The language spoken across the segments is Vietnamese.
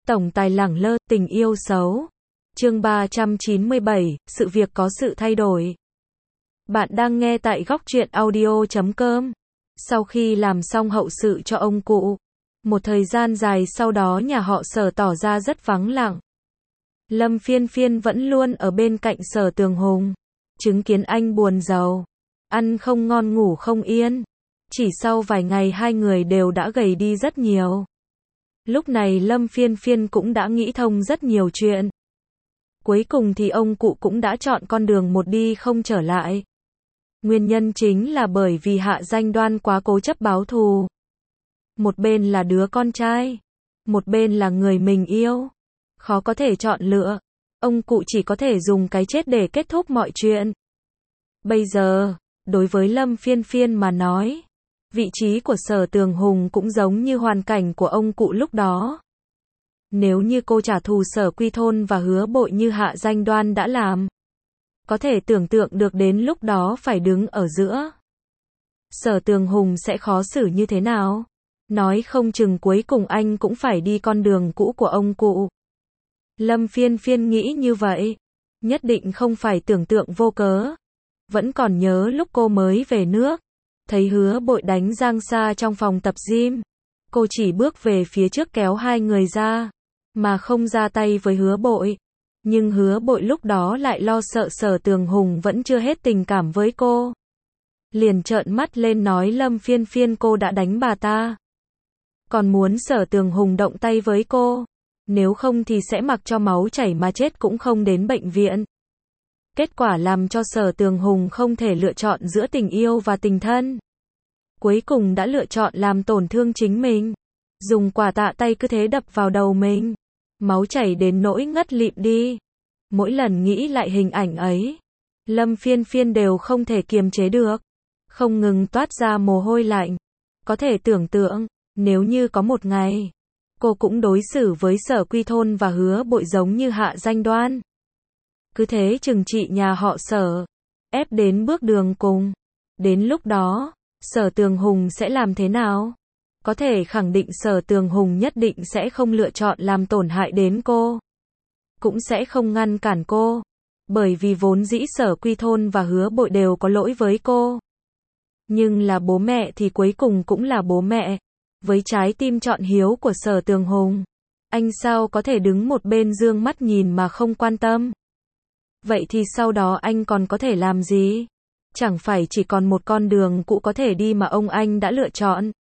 Tổng tài lẳng lơ, tình yêu xấu. Chương 397, sự việc có sự thay đổi. Bạn đang nghe tại góc truyện audio.com. Sau khi làm xong hậu sự cho ông cụ, một thời gian dài sau đó nhà họ Sở tỏ ra rất vắng lặng. Lâm Phiên Phiên vẫn luôn ở bên cạnh Sở Tường Hùng, chứng kiến anh buồn rầu, ăn không ngon ngủ không yên. Chỉ sau vài ngày hai người đều đã gầy đi rất nhiều. Lúc này Lâm Phiên Phiên cũng đã nghĩ thông rất nhiều chuyện. Cuối cùng thì ông cụ cũng đã chọn con đường một đi không trở lại. Nguyên nhân chính là bởi vì Hạ Danh Đoan quá cố chấp báo thù. Một bên là đứa con trai, một bên là người mình yêu. Khó có thể chọn lựa. Ông cụ chỉ có thể dùng cái chết để kết thúc mọi chuyện. Bây giờ, đối với Lâm Phiên Phiên mà nói, vị trí của Sở Tường Hùng cũng giống như hoàn cảnh của ông cụ lúc đó. Nếu như cô trả thù Sở Quy Thôn và Hứa Bội như Hạ Danh Đoan đã làm, có thể tưởng tượng được đến lúc đó phải đứng ở giữa. Sở Tường Hùng sẽ khó xử như thế nào? Nói không chừng cuối cùng anh cũng phải đi con đường cũ của ông cụ. Lâm Phiên Phiên nghĩ như vậy, nhất định không phải tưởng tượng vô cớ. Vẫn còn nhớ lúc cô mới về nước, thấy Hứa Bội đánh Giang Sa trong phòng tập gym. Cô chỉ bước về phía trước kéo hai người ra, mà không ra tay với Hứa Bội. Nhưng Hứa Bội lúc đó lại lo sợ Sở Tường Hùng vẫn chưa hết tình cảm với cô. Liền trợn mắt lên nói Lâm Phiên Phiên cô đã đánh bà ta. Còn muốn Sở Tường Hùng động tay với cô. Nếu không thì sẽ mặc cho máu chảy mà chết cũng không đến bệnh viện. Kết quả làm cho Sở Tường Hùng không thể lựa chọn giữa tình yêu và tình thân. Cuối cùng đã lựa chọn làm tổn thương chính mình. Dùng quả tạ tay cứ thế đập vào đầu mình. Máu chảy đến nỗi ngất lịm đi. Mỗi lần nghĩ lại hình ảnh ấy, Lâm Phiên Phiên đều không thể kiềm chế được. Không ngừng toát ra mồ hôi lạnh. Có thể tưởng tượng, nếu như có một ngày, cô cũng đối xử với Sở Quy Thôn và Hứa Bội giống như Hạ Danh Đoan. Cứ thế trừng trị nhà họ Sở, ép đến bước đường cùng. Đến lúc đó, Sở Tường Hùng sẽ làm thế nào? Có thể khẳng định Sở Tường Hùng nhất định sẽ không lựa chọn làm tổn hại đến cô. Cũng sẽ không ngăn cản cô. Bởi vì vốn dĩ Sở Quy Thôn và Hứa Bội đều có lỗi với cô. Nhưng là bố mẹ thì cuối cùng cũng là bố mẹ. Với trái tim chọn hiếu của Sở Tường Hùng, anh sao có thể đứng một bên dương mắt nhìn mà không quan tâm? Vậy thì sau đó anh còn có thể làm gì? Chẳng phải chỉ còn một con đường cũ có thể đi mà ông anh đã lựa chọn.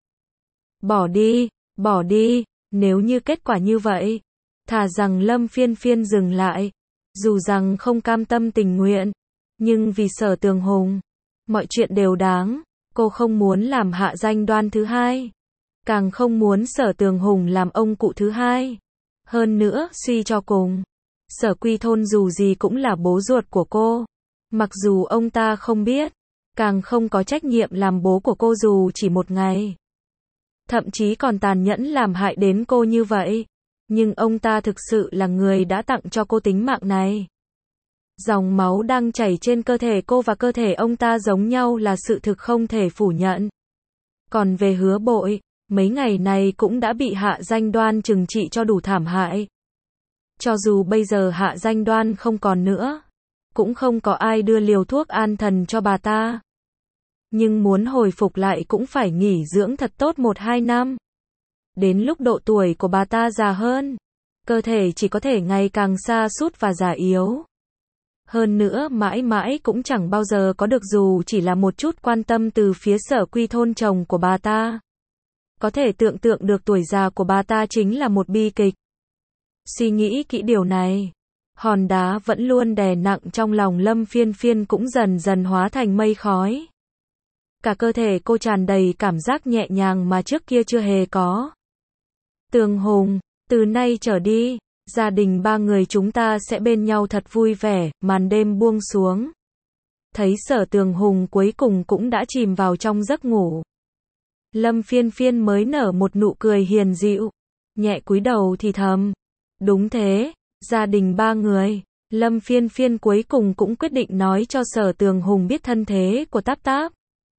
Bỏ đi, nếu như kết quả như vậy, thà rằng Lâm Phiên Phiên dừng lại, dù rằng không cam tâm tình nguyện, nhưng vì Sở Tường Hùng, mọi chuyện đều đáng, cô không muốn làm Hạ Danh Đoan thứ hai, càng không muốn Sở Tường Hùng làm ông cụ thứ hai. Hơn nữa, suy cho cùng, Sở Quy Thôn dù gì cũng là bố ruột của cô, mặc dù ông ta không biết, càng không có trách nhiệm làm bố của cô dù chỉ một ngày. Thậm chí còn tàn nhẫn làm hại đến cô như vậy. Nhưng ông ta thực sự là người đã tặng cho cô tính mạng này. Dòng máu đang chảy trên cơ thể cô và cơ thể ông ta giống nhau là sự thực không thể phủ nhận. Còn về Hứa Bội, mấy ngày này cũng đã bị Hạ Danh Đoan trừng trị cho đủ thảm hại. Cho dù bây giờ Hạ Danh Đoan không còn nữa, cũng không có ai đưa liều thuốc an thần cho bà ta. Nhưng muốn hồi phục lại cũng phải nghỉ dưỡng thật tốt 1-2 năm. Đến lúc độ tuổi của bà ta già hơn, cơ thể chỉ có thể ngày càng sa sút và già yếu. Hơn nữa mãi mãi cũng chẳng bao giờ có được dù chỉ là một chút quan tâm từ phía Sở Quy Thôn chồng của bà ta. Có thể tưởng tượng được tuổi già của bà ta chính là một bi kịch. Suy nghĩ kỹ điều này, hòn đá vẫn luôn đè nặng trong lòng Lâm Phiên Phiên cũng dần dần hóa thành mây khói. Cả cơ thể cô tràn đầy cảm giác nhẹ nhàng mà trước kia chưa hề có. Tường Hùng, từ nay trở đi, gia đình ba người chúng ta sẽ bên nhau thật vui vẻ. Màn đêm buông xuống. Thấy Sở Tường Hùng cuối cùng cũng đã chìm vào trong giấc ngủ. Lâm Phiên Phiên mới nở một nụ cười hiền dịu, nhẹ cúi đầu thì thầm. Đúng thế, gia đình ba người. Lâm Phiên Phiên cuối cùng cũng quyết định nói cho Sở Tường Hùng biết thân thế của Táp Táp.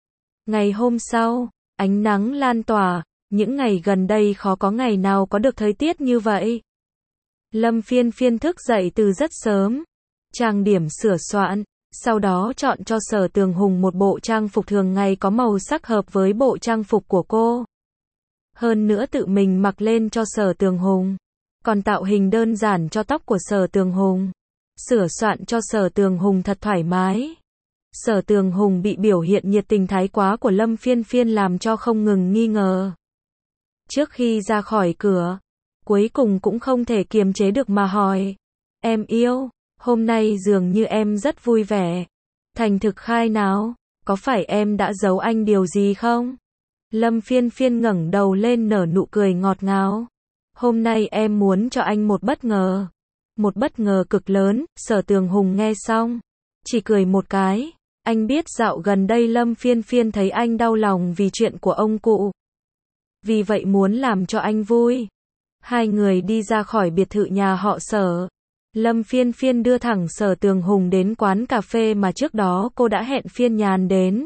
Ngày hôm sau, ánh nắng lan tỏa. Những ngày gần đây khó có ngày nào có được thời tiết như vậy. Lâm Phiên Phiên thức dậy từ rất sớm, trang điểm sửa soạn, sau đó chọn cho Sở Tường Hùng một bộ trang phục thường ngày có màu sắc hợp với bộ trang phục của cô. Hơn nữa tự mình mặc lên cho Sở Tường Hùng. Còn tạo hình đơn giản cho tóc của Sở Tường Hùng. Sửa soạn cho Sở Tường Hùng thật thoải mái. Sở Tường Hùng bị biểu hiện nhiệt tình thái quá của Lâm Phiên Phiên làm cho không ngừng nghi ngờ. Trước khi ra khỏi cửa, cuối cùng cũng không thể kiềm chế được mà hỏi. Em yêu, hôm nay dường như em rất vui vẻ. Thành thực khai nào, có phải em đã giấu anh điều gì không? Lâm Phiên Phiên ngẩng đầu lên nở nụ cười ngọt ngào. Hôm nay em muốn cho anh một bất ngờ. Một bất ngờ cực lớn. Sở Tường Hùng nghe xong, chỉ cười một cái. Anh biết dạo gần đây Lâm Phiên Phiên thấy anh đau lòng vì chuyện của ông cụ. Vì vậy muốn làm cho anh vui. Hai người đi ra khỏi biệt thự nhà họ Sở. Lâm Phiên Phiên đưa thẳng Sở Tường Hùng đến quán cà phê mà trước đó cô đã hẹn Phiên Nhàn đến.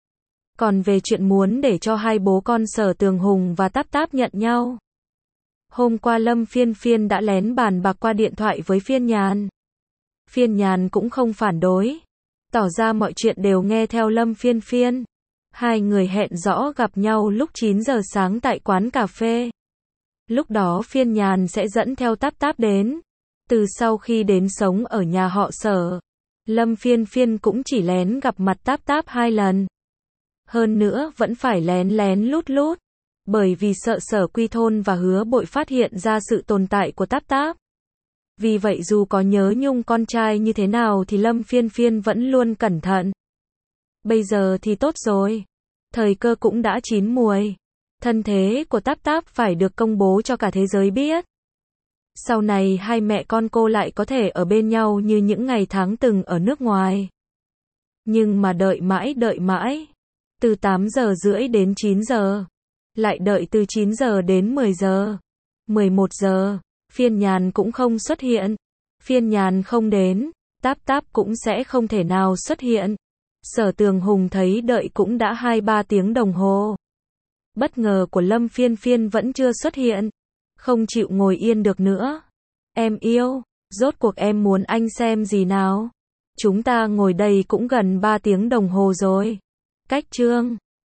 Còn về chuyện muốn để cho hai bố con Sở Tường Hùng và Táp Táp nhận nhau. Hôm qua Lâm Phiên Phiên đã lén bàn bạc qua điện thoại với Phiên Nhàn. Phiên Nhàn cũng không phản đối. Tỏ ra mọi chuyện đều nghe theo Lâm Phiên Phiên. Hai người hẹn rõ gặp nhau lúc 9 giờ sáng tại quán cà phê. Lúc đó Phiên Nhàn sẽ dẫn theo Táp Táp đến. Từ sau khi đến sống ở nhà họ Sở, Lâm Phiên Phiên cũng chỉ lén gặp mặt Táp Táp 2 lần. Hơn nữa vẫn phải lén lén lút lút. Bởi vì sợ Sở Quy Thôn và Hứa Bội phát hiện ra sự tồn tại của Táp Táp. Vì vậy dù có nhớ nhung con trai như thế nào thì Lâm Phiên Phiên vẫn luôn cẩn thận. Bây giờ thì tốt rồi. Thời cơ cũng đã chín muồi. Thân thế của Táp Táp phải được công bố cho cả thế giới biết. Sau này hai mẹ con cô lại có thể ở bên nhau như những ngày tháng từng ở nước ngoài. Nhưng mà đợi mãi. Từ 8 giờ rưỡi đến 9 giờ. Lại đợi từ 9 giờ đến 10 giờ. 11 giờ. Phiên Nhàn cũng không xuất hiện. Phiên Nhàn không đến. Táp Táp cũng sẽ không thể nào xuất hiện. Sở Tường Hùng thấy đợi cũng đã 2-3 tiếng đồng hồ. Bất ngờ của Lâm Phiên Phiên vẫn chưa xuất hiện. Không chịu ngồi yên được nữa. Em yêu, rốt cuộc em muốn anh xem gì nào? Chúng ta ngồi đây cũng gần 3 tiếng đồng hồ rồi. Cách chương